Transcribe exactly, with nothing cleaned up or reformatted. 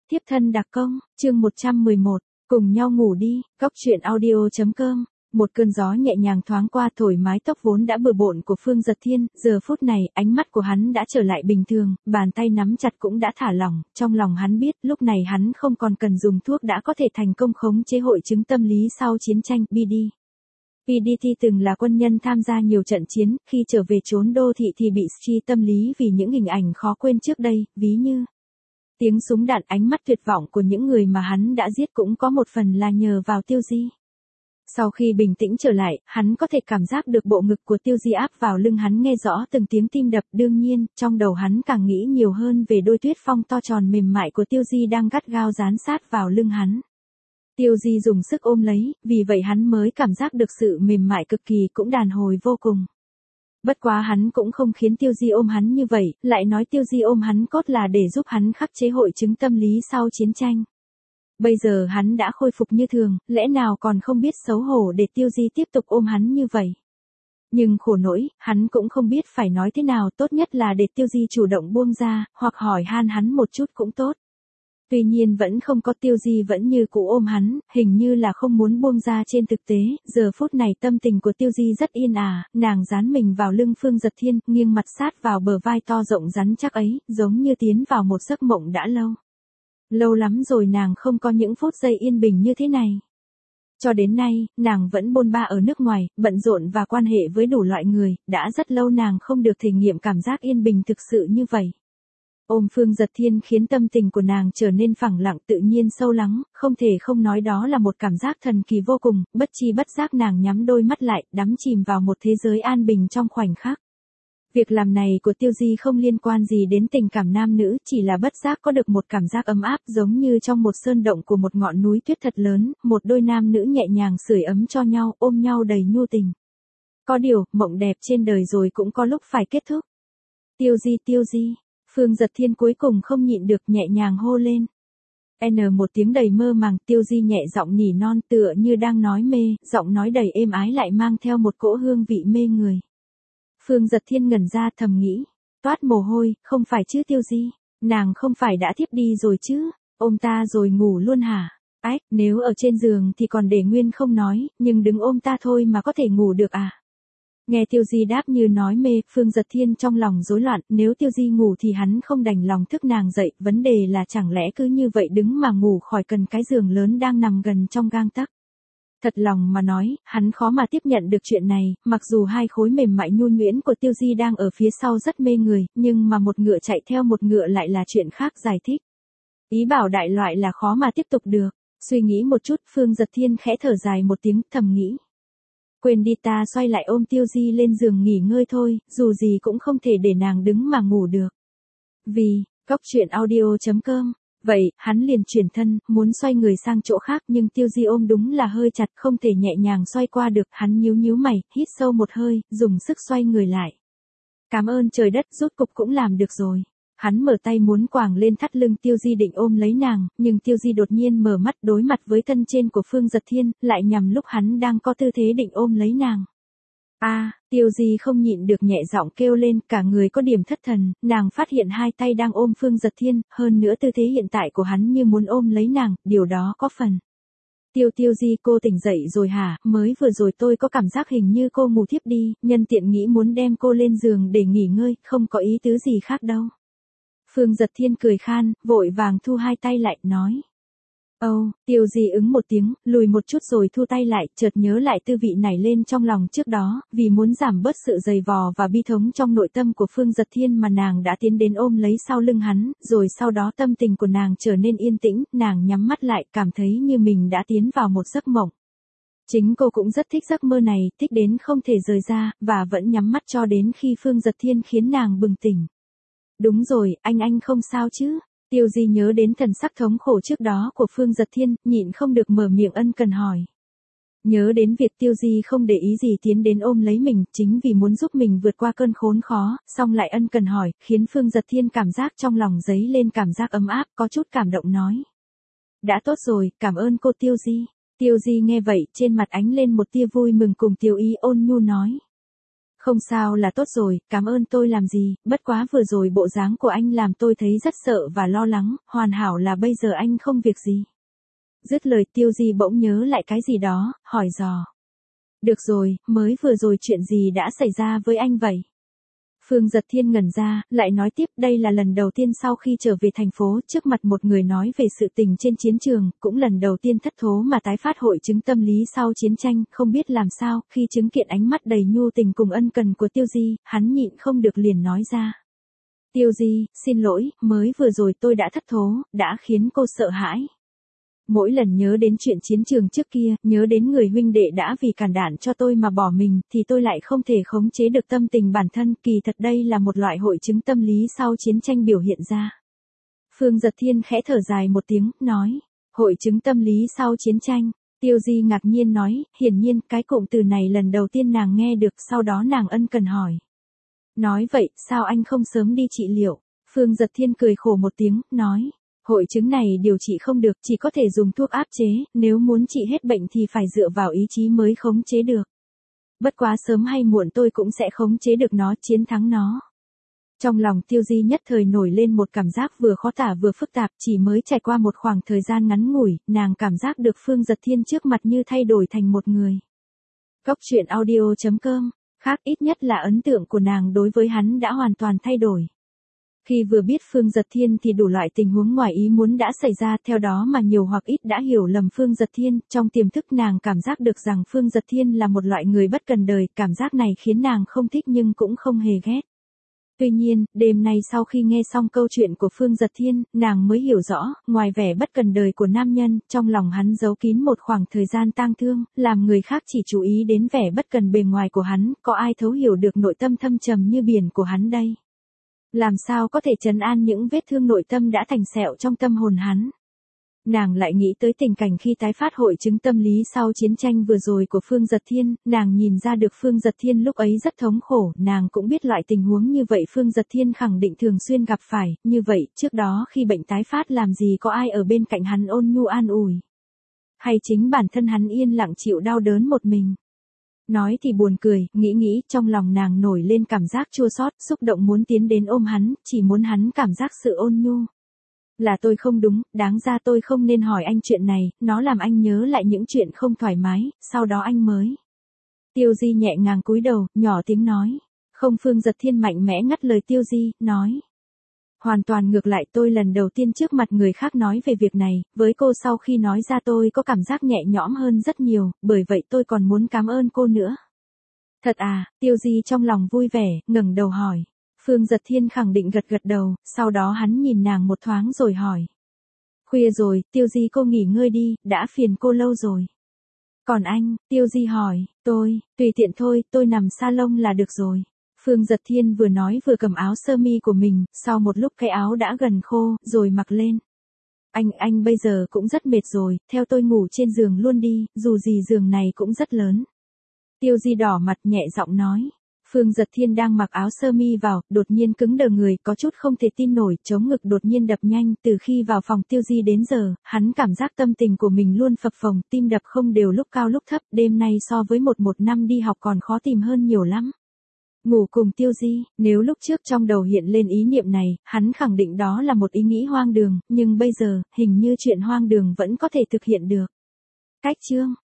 Tiếp thân đặc công, chương một trăm mười một, cùng nhau ngủ đi, góc truyện audio chấm com. Một cơn gió nhẹ nhàng thoáng qua thổi mái tóc vốn đã bừa bộn của Phương Giật Thiên, giờ phút này, ánh mắt của hắn đã trở lại bình thường, bàn tay nắm chặt cũng đã thả lỏng, trong lòng hắn biết, lúc này hắn không còn cần dùng thuốc đã có thể thành công khống chế hội chứng tâm lý sau chiến tranh, bê đê. pê đê tê từng là quân nhân tham gia nhiều trận chiến, khi trở về trốn đô thị thì bị suy tâm lý vì những hình ảnh khó quên trước đây, ví như tiếng súng đạn, ánh mắt tuyệt vọng của những người mà hắn đã giết cũng có một phần là nhờ vào Tiêu Di. Sau khi bình tĩnh trở lại, hắn có thể cảm giác được bộ ngực của Tiêu Di áp vào lưng hắn, nghe rõ từng tiếng tim đập, đương nhiên, trong đầu hắn càng nghĩ nhiều hơn về đôi tuyết phong to tròn mềm mại của Tiêu Di đang gắt gao dán sát vào lưng hắn. Tiêu Di dùng sức ôm lấy, vì vậy hắn mới cảm giác được sự mềm mại cực kỳ, cũng đàn hồi vô cùng. Bất quá hắn cũng không khiến Tiêu Di ôm hắn như vậy, lại nói Tiêu Di ôm hắn cốt là để giúp hắn khắc chế hội chứng tâm lý sau chiến tranh. Bây giờ hắn đã khôi phục như thường, lẽ nào còn không biết xấu hổ để Tiêu Di tiếp tục ôm hắn như vậy. Nhưng khổ nỗi, hắn cũng không biết phải nói thế nào, tốt nhất là để Tiêu Di chủ động buông ra, hoặc hỏi han hắn một chút cũng tốt. Tuy nhiên vẫn không có, Tiêu Di vẫn như cũ ôm hắn, hình như là không muốn buông ra. Trên thực tế, giờ phút này tâm tình của Tiêu Di rất yên ả, nàng dán mình vào lưng Phương Giật Thiên, nghiêng mặt sát vào bờ vai to rộng rắn chắc ấy, giống như tiến vào một giấc mộng đã lâu. Lâu lắm rồi nàng không có những phút giây yên bình như thế này. Cho đến nay, nàng vẫn bôn ba ở nước ngoài, bận rộn và quan hệ với đủ loại người, đã rất lâu nàng không được thể nghiệm cảm giác yên bình thực sự như vậy. Ôm Phương Giật Thiên khiến tâm tình của nàng trở nên phẳng lặng, tự nhiên sâu lắng, không thể không nói đó là một cảm giác thần kỳ vô cùng, bất chi bất giác nàng nhắm đôi mắt lại, đắm chìm vào một thế giới an bình trong khoảnh khắc. Việc làm này của Tiêu Di không liên quan gì đến tình cảm nam nữ, chỉ là bất giác có được một cảm giác ấm áp giống như trong một sơn động của một ngọn núi tuyết thật lớn, một đôi nam nữ nhẹ nhàng sưởi ấm cho nhau, ôm nhau đầy nhu tình. Có điều, mộng đẹp trên đời rồi cũng có lúc phải kết thúc. Tiêu Di, Tiêu Di. Phương Giật Thiên cuối cùng không nhịn được nhẹ nhàng hô lên. N một tiếng đầy mơ màng, Tiêu Di nhẹ giọng nỉ non tựa như đang nói mê, giọng nói đầy êm ái lại mang theo một cỗ hương vị mê người. Phương Giật Thiên ngẩn ra thầm nghĩ, toát mồ hôi, không phải chứ Tiêu Di, nàng không phải đã thiếp đi rồi chứ, ôm ta rồi ngủ luôn hả? Ách, nếu ở trên giường thì còn để nguyên không nói, nhưng đừng ôm ta thôi mà có thể ngủ được à? Nghe Tiêu Di đáp như nói mê, Phương Giật Thiên trong lòng rối loạn, nếu Tiêu Di ngủ thì hắn không đành lòng thức nàng dậy, vấn đề là chẳng lẽ cứ như vậy đứng mà ngủ khỏi cần cái giường lớn đang nằm gần trong gang tấc. Thật lòng mà nói, hắn khó mà tiếp nhận được chuyện này, mặc dù hai khối mềm mại nhu nhuyễn của Tiêu Di đang ở phía sau rất mê người, nhưng mà một ngựa chạy theo một ngựa lại là chuyện khác, giải thích. Ý bảo đại loại là khó mà tiếp tục được, suy nghĩ một chút, Phương Giật Thiên khẽ thở dài một tiếng, thầm nghĩ. Quên đi, ta xoay lại ôm Tiêu Di lên giường nghỉ ngơi thôi, dù gì cũng không thể để nàng đứng mà ngủ được. Vì, góc truyện audio chấm com. Vậy, hắn liền chuyển thân, muốn xoay người sang chỗ khác nhưng Tiêu Di ôm đúng là hơi chặt, không thể nhẹ nhàng xoay qua được, hắn nhíu nhíu mày, hít sâu một hơi, dùng sức xoay người lại. Cảm ơn trời đất, rốt cục cũng làm được rồi. Hắn mở tay muốn quàng lên thắt lưng Tiêu Di định ôm lấy nàng, nhưng Tiêu Di đột nhiên mở mắt đối mặt với thân trên của Phương Giật Thiên, lại nhằm lúc hắn đang có tư thế định ôm lấy nàng. A, à, Tiêu Di không nhịn được nhẹ giọng kêu lên, cả người có điểm thất thần, nàng phát hiện hai tay đang ôm Phương Giật Thiên, hơn nữa tư thế hiện tại của hắn như muốn ôm lấy nàng, điều đó có phần. Tiêu Tiêu Di, cô tỉnh dậy rồi hả? Mới vừa rồi tôi có cảm giác hình như cô ngủ thiếp đi, nhân tiện nghĩ muốn đem cô lên giường để nghỉ ngơi, không có ý tứ gì khác đâu. Phương Giật Thiên cười khan, vội vàng thu hai tay lại, nói. Ồ, oh, Tiêu Di ứng một tiếng, lùi một chút rồi thu tay lại, chợt nhớ lại tư vị nảy lên trong lòng trước đó, vì muốn giảm bớt sự dày vò và bi thống trong nội tâm của Phương Giật Thiên mà nàng đã tiến đến ôm lấy sau lưng hắn, rồi sau đó tâm tình của nàng trở nên yên tĩnh, nàng nhắm mắt lại, cảm thấy như mình đã tiến vào một giấc mộng. Chính cô cũng rất thích giấc mơ này, thích đến không thể rời ra, và vẫn nhắm mắt cho đến khi Phương Giật Thiên khiến nàng bừng tỉnh. Đúng rồi, anh anh không sao chứ? Tiêu Di nhớ đến thần sắc thống khổ trước đó của Phương Giật Thiên, nhịn không được mở miệng ân cần hỏi. Nhớ đến việc Tiêu Di không để ý gì tiến đến ôm lấy mình, chính vì muốn giúp mình vượt qua cơn khốn khó, xong lại ân cần hỏi, khiến Phương Giật Thiên cảm giác trong lòng dấy lên cảm giác ấm áp, có chút cảm động nói. Đã tốt rồi, cảm ơn cô Tiêu Di. Tiêu Di nghe vậy, trên mặt ánh lên một tia vui mừng cùng tiêu ý, ôn nhu nói. Không sao là tốt rồi, cảm ơn tôi làm gì, bất quá vừa rồi bộ dáng của anh làm tôi thấy rất sợ và lo lắng, hoàn hảo là bây giờ anh không việc gì. Dứt lời Tiêu Di bỗng nhớ lại cái gì đó, hỏi dò. Được rồi, mới vừa rồi chuyện gì đã xảy ra với anh vậy? Phương Giật Thiên ngẩn ra, lại nói tiếp đây là lần đầu tiên sau khi trở về thành phố trước mặt một người nói về sự tình trên chiến trường, cũng lần đầu tiên thất thố mà tái phát hội chứng tâm lý sau chiến tranh, không biết làm sao, khi chứng kiện ánh mắt đầy nhu tình cùng ân cần của Tiêu Di, hắn nhịn không được liền nói ra. Tiêu Di, xin lỗi, mới vừa rồi tôi đã thất thố, đã khiến cô sợ hãi. Mỗi lần nhớ đến chuyện chiến trường trước kia, nhớ đến người huynh đệ đã vì cản đạn cho tôi mà bỏ mình, thì tôi lại không thể khống chế được tâm tình bản thân, kỳ thật đây là một loại hội chứng tâm lý sau chiến tranh biểu hiện ra. Phương Giật Thiên khẽ thở dài một tiếng, nói, hội chứng tâm lý sau chiến tranh. Tiêu Di ngạc nhiên nói, hiển nhiên cái cụm từ này lần đầu tiên nàng nghe được, sau đó nàng ân cần hỏi. Nói vậy, sao anh không sớm đi trị liệu? Phương Giật Thiên cười khổ một tiếng, nói. Hội chứng này điều trị không được, chỉ có thể dùng thuốc áp chế, nếu muốn trị hết bệnh thì phải dựa vào ý chí mới khống chế được. Bất quá sớm hay muộn tôi cũng sẽ khống chế được nó, chiến thắng nó. Trong lòng Tiêu Di nhất thời nổi lên một cảm giác vừa khó tả vừa phức tạp, chỉ mới trải qua một khoảng thời gian ngắn ngủi, nàng cảm giác được Phương Giật Thiên trước mặt như thay đổi thành một người. Góc truyện audio chấm com, khác ít nhất là ấn tượng của nàng đối với hắn đã hoàn toàn thay đổi. Khi vừa biết Phương Giật Thiên thì đủ loại tình huống ngoài ý muốn đã xảy ra, theo đó mà nhiều hoặc ít đã hiểu lầm Phương Giật Thiên, trong tiềm thức nàng cảm giác được rằng Phương Giật Thiên là một loại người bất cần đời, cảm giác này khiến nàng không thích nhưng cũng không hề ghét. Tuy nhiên, đêm nay sau khi nghe xong câu chuyện của Phương Giật Thiên, nàng mới hiểu rõ, ngoài vẻ bất cần đời của nam nhân, trong lòng hắn giấu kín một khoảng thời gian tang thương, làm người khác chỉ chú ý đến vẻ bất cần bề ngoài của hắn, có ai thấu hiểu được nội tâm thâm trầm như biển của hắn đây? Làm sao có thể trấn an những vết thương nội tâm đã thành sẹo trong tâm hồn hắn? Nàng lại nghĩ tới tình cảnh khi tái phát hội chứng tâm lý sau chiến tranh vừa rồi của Phương Giật Thiên, nàng nhìn ra được Phương Giật Thiên lúc ấy rất thống khổ, nàng cũng biết loại tình huống như vậy Phương Giật Thiên khẳng định thường xuyên gặp phải, như vậy, trước đó khi bệnh tái phát làm gì có ai ở bên cạnh hắn ôn nhu an ủi. Hay chính bản thân hắn yên lặng chịu đau đớn một mình. Nói thì buồn cười, nghĩ nghĩ, trong lòng nàng nổi lên cảm giác chua xót, xúc động muốn tiến đến ôm hắn, chỉ muốn hắn cảm giác sự ôn nhu. Là tôi không đúng, đáng ra tôi không nên hỏi anh chuyện này, nó làm anh nhớ lại những chuyện không thoải mái, sau đó anh mới. Tiêu Di nhẹ nhàng cúi đầu, nhỏ tiếng nói. Không, Phương Giật Thiên mạnh mẽ ngắt lời Tiêu Di, nói. Hoàn toàn ngược lại, tôi lần đầu tiên trước mặt người khác nói về việc này, với cô sau khi nói ra tôi có cảm giác nhẹ nhõm hơn rất nhiều, bởi vậy tôi còn muốn cảm ơn cô nữa. Thật à? Tiêu Di trong lòng vui vẻ, ngẩng đầu hỏi. Phương Giật Thiên khẳng định gật gật đầu, sau đó hắn nhìn nàng một thoáng rồi hỏi. Khuya rồi, Tiêu Di cô nghỉ ngơi đi, đã phiền cô lâu rồi. Còn anh? Tiêu Di hỏi. Tôi, tùy tiện thôi, tôi nằm salon là được rồi. Phương Giật Thiên vừa nói vừa cầm áo sơ mi của mình, sau một lúc cái áo đã gần khô, rồi mặc lên. Anh, anh bây giờ cũng rất mệt rồi, theo tôi ngủ trên giường luôn đi, dù gì giường này cũng rất lớn. Tiêu Di đỏ mặt nhẹ giọng nói. Phương Giật Thiên đang mặc áo sơ mi vào, đột nhiên cứng đờ người, có chút không thể tin nổi, chống ngực đột nhiên đập nhanh, từ khi vào phòng Tiêu Di đến giờ, hắn cảm giác tâm tình của mình luôn phập phồng, tim đập không đều lúc cao lúc thấp, đêm nay so với một một năm đi học còn khó tìm hơn nhiều lắm. Ngủ cùng Tiêu Di, nếu lúc trước trong đầu hiện lên ý niệm này, hắn khẳng định đó là một ý nghĩ hoang đường, nhưng bây giờ, hình như chuyện hoang đường vẫn có thể thực hiện được. Cách chương